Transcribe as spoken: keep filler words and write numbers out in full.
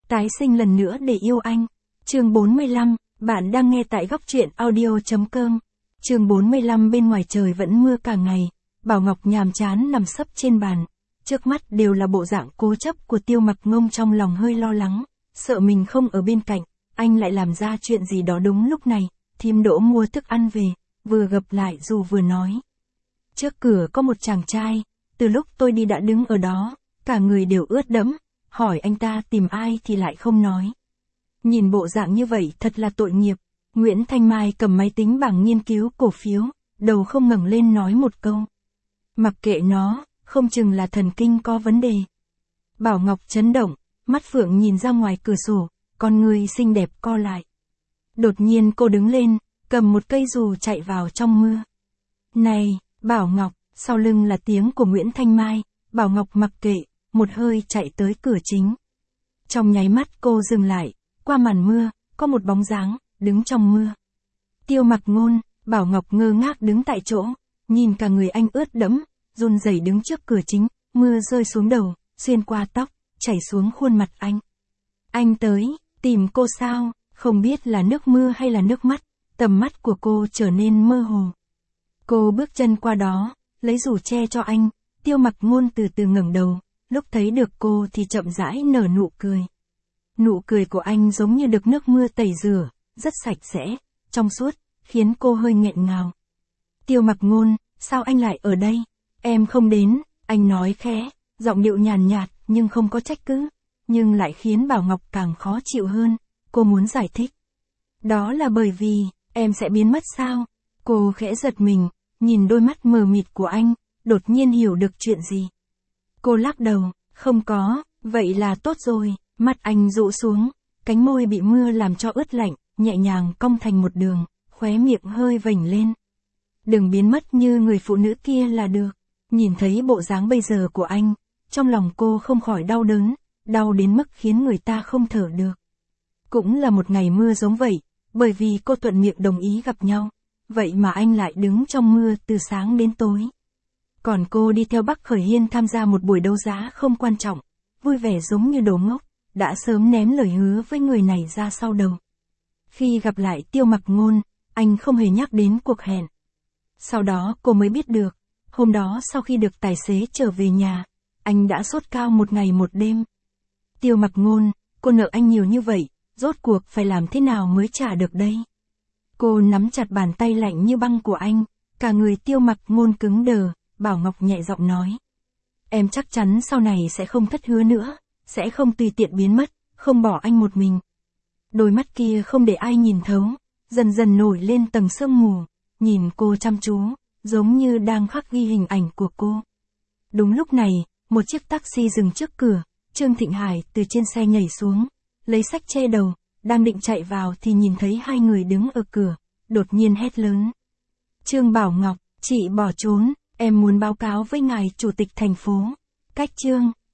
Tái sinh lần nữa để yêu anh. Chương bốn mươi lăm, bạn đang nghe tại góc truyện audio.com. Chương bốn mươi lăm. Bên ngoài trời vẫn mưa cả ngày. Bảo Ngọc nhàm chán nằm sấp trên bàn. Trước mắt đều là bộ dạng cố chấp của Tiêu Mặc Ngông, trong lòng hơi lo lắng, sợ mình không ở bên cạnh, anh lại làm ra chuyện gì đó. Đúng lúc này, thím Đỗ mua thức ăn về, vừa gặp lại dù vừa nói. Trước cửa có một chàng trai, từ lúc tôi đi đã đứng ở đó, cả người đều ướt đẫm, hỏi anh ta tìm ai thì lại không nói. Nhìn bộ dạng như vậy thật là tội nghiệp. Nguyễn Thanh Mai cầm máy tính bảng nghiên cứu cổ phiếu, đầu không ngẩng lên nói một câu. Mặc kệ nó, không chừng là thần kinh có vấn đề. Bảo Ngọc chấn động, mắt phượng nhìn ra ngoài cửa sổ, con người xinh đẹp co lại. Đột nhiên cô đứng lên, cầm một cây dù chạy vào trong mưa. Này, Bảo Ngọc, sau lưng là tiếng của Nguyễn Thanh Mai. Bảo Ngọc mặc kệ, một hơi chạy tới cửa chính. Trong nháy mắt cô dừng lại, qua màn mưa, có một bóng dáng, đứng trong mưa. Tiêu Mặc Ngôn. Bảo Ngọc ngơ ngác đứng tại chỗ, nhìn cả người anh ướt đẫm, run rẩy đứng trước cửa chính, mưa rơi xuống đầu, xuyên qua tóc, chảy xuống khuôn mặt anh. Anh tới, tìm cô sao? Không biết là nước mưa hay là nước mắt, tầm mắt của cô trở nên mơ hồ. Cô bước chân qua đó, lấy dù che cho anh. Tiêu Mặc Ngôn từ từ ngẩng đầu, lúc thấy được cô thì chậm rãi nở nụ cười. Nụ cười của anh giống như được nước mưa tẩy rửa, rất sạch sẽ, trong suốt, khiến cô hơi nghẹn ngào. Tiêu Mặc Ngôn, sao anh lại ở đây? Em không đến, anh nói khẽ, giọng điệu nhàn nhạt nhưng không có trách cứ, nhưng lại khiến Bảo Ngọc càng khó chịu hơn. Cô muốn giải thích. Đó là bởi vì, em sẽ biến mất sao? Cô khẽ giật mình, nhìn đôi mắt mờ mịt của anh, đột nhiên hiểu được chuyện gì. Cô lắc đầu, không có, vậy là tốt rồi. Mắt anh rũ xuống, cánh môi bị mưa làm cho ướt lạnh, nhẹ nhàng cong thành một đường, khóe miệng hơi vểnh lên. Đừng biến mất như người phụ nữ kia là được. Nhìn thấy bộ dáng bây giờ của anh, trong lòng cô không khỏi đau đớn, đau đến mức khiến người ta không thở được. Cũng là một ngày mưa giống vậy, bởi vì cô thuận miệng đồng ý gặp nhau, vậy mà anh lại đứng trong mưa từ sáng đến tối. Còn cô đi theo Bắc Khởi Hiên tham gia một buổi đấu giá không quan trọng, vui vẻ giống như đồ ngốc, đã sớm ném lời hứa với người này ra sau đầu. Khi gặp lại Tiêu Mặc Ngôn, anh không hề nhắc đến cuộc hẹn. Sau đó cô mới biết được, hôm đó sau khi được tài xế trở về nhà, anh đã sốt cao một ngày một đêm. Tiêu Mặc Ngôn, cô nợ anh nhiều như vậy, rốt cuộc phải làm thế nào mới trả được đây? Cô nắm chặt bàn tay lạnh như băng của anh, cả người Tiêu Mặc Ngôn cứng đờ. Bảo Ngọc nhẹ giọng nói. Em chắc chắn sau này sẽ không thất hứa nữa, sẽ không tùy tiện biến mất, không bỏ anh một mình. Đôi mắt kia không để ai nhìn thấu, dần dần nổi lên tầng sương mù, nhìn cô chăm chú, giống như đang khắc ghi hình ảnh của cô. Đúng lúc này, một chiếc taxi dừng trước cửa, Trương Thịnh Hải từ trên xe nhảy xuống, lấy xách che đầu, đang định chạy vào thì nhìn thấy hai người đứng ở cửa, đột nhiên hét lớn. Trương Bảo Ngọc, chị bỏ trốn. Em muốn báo cáo với ngài chủ tịch thành phố. Cách Trương,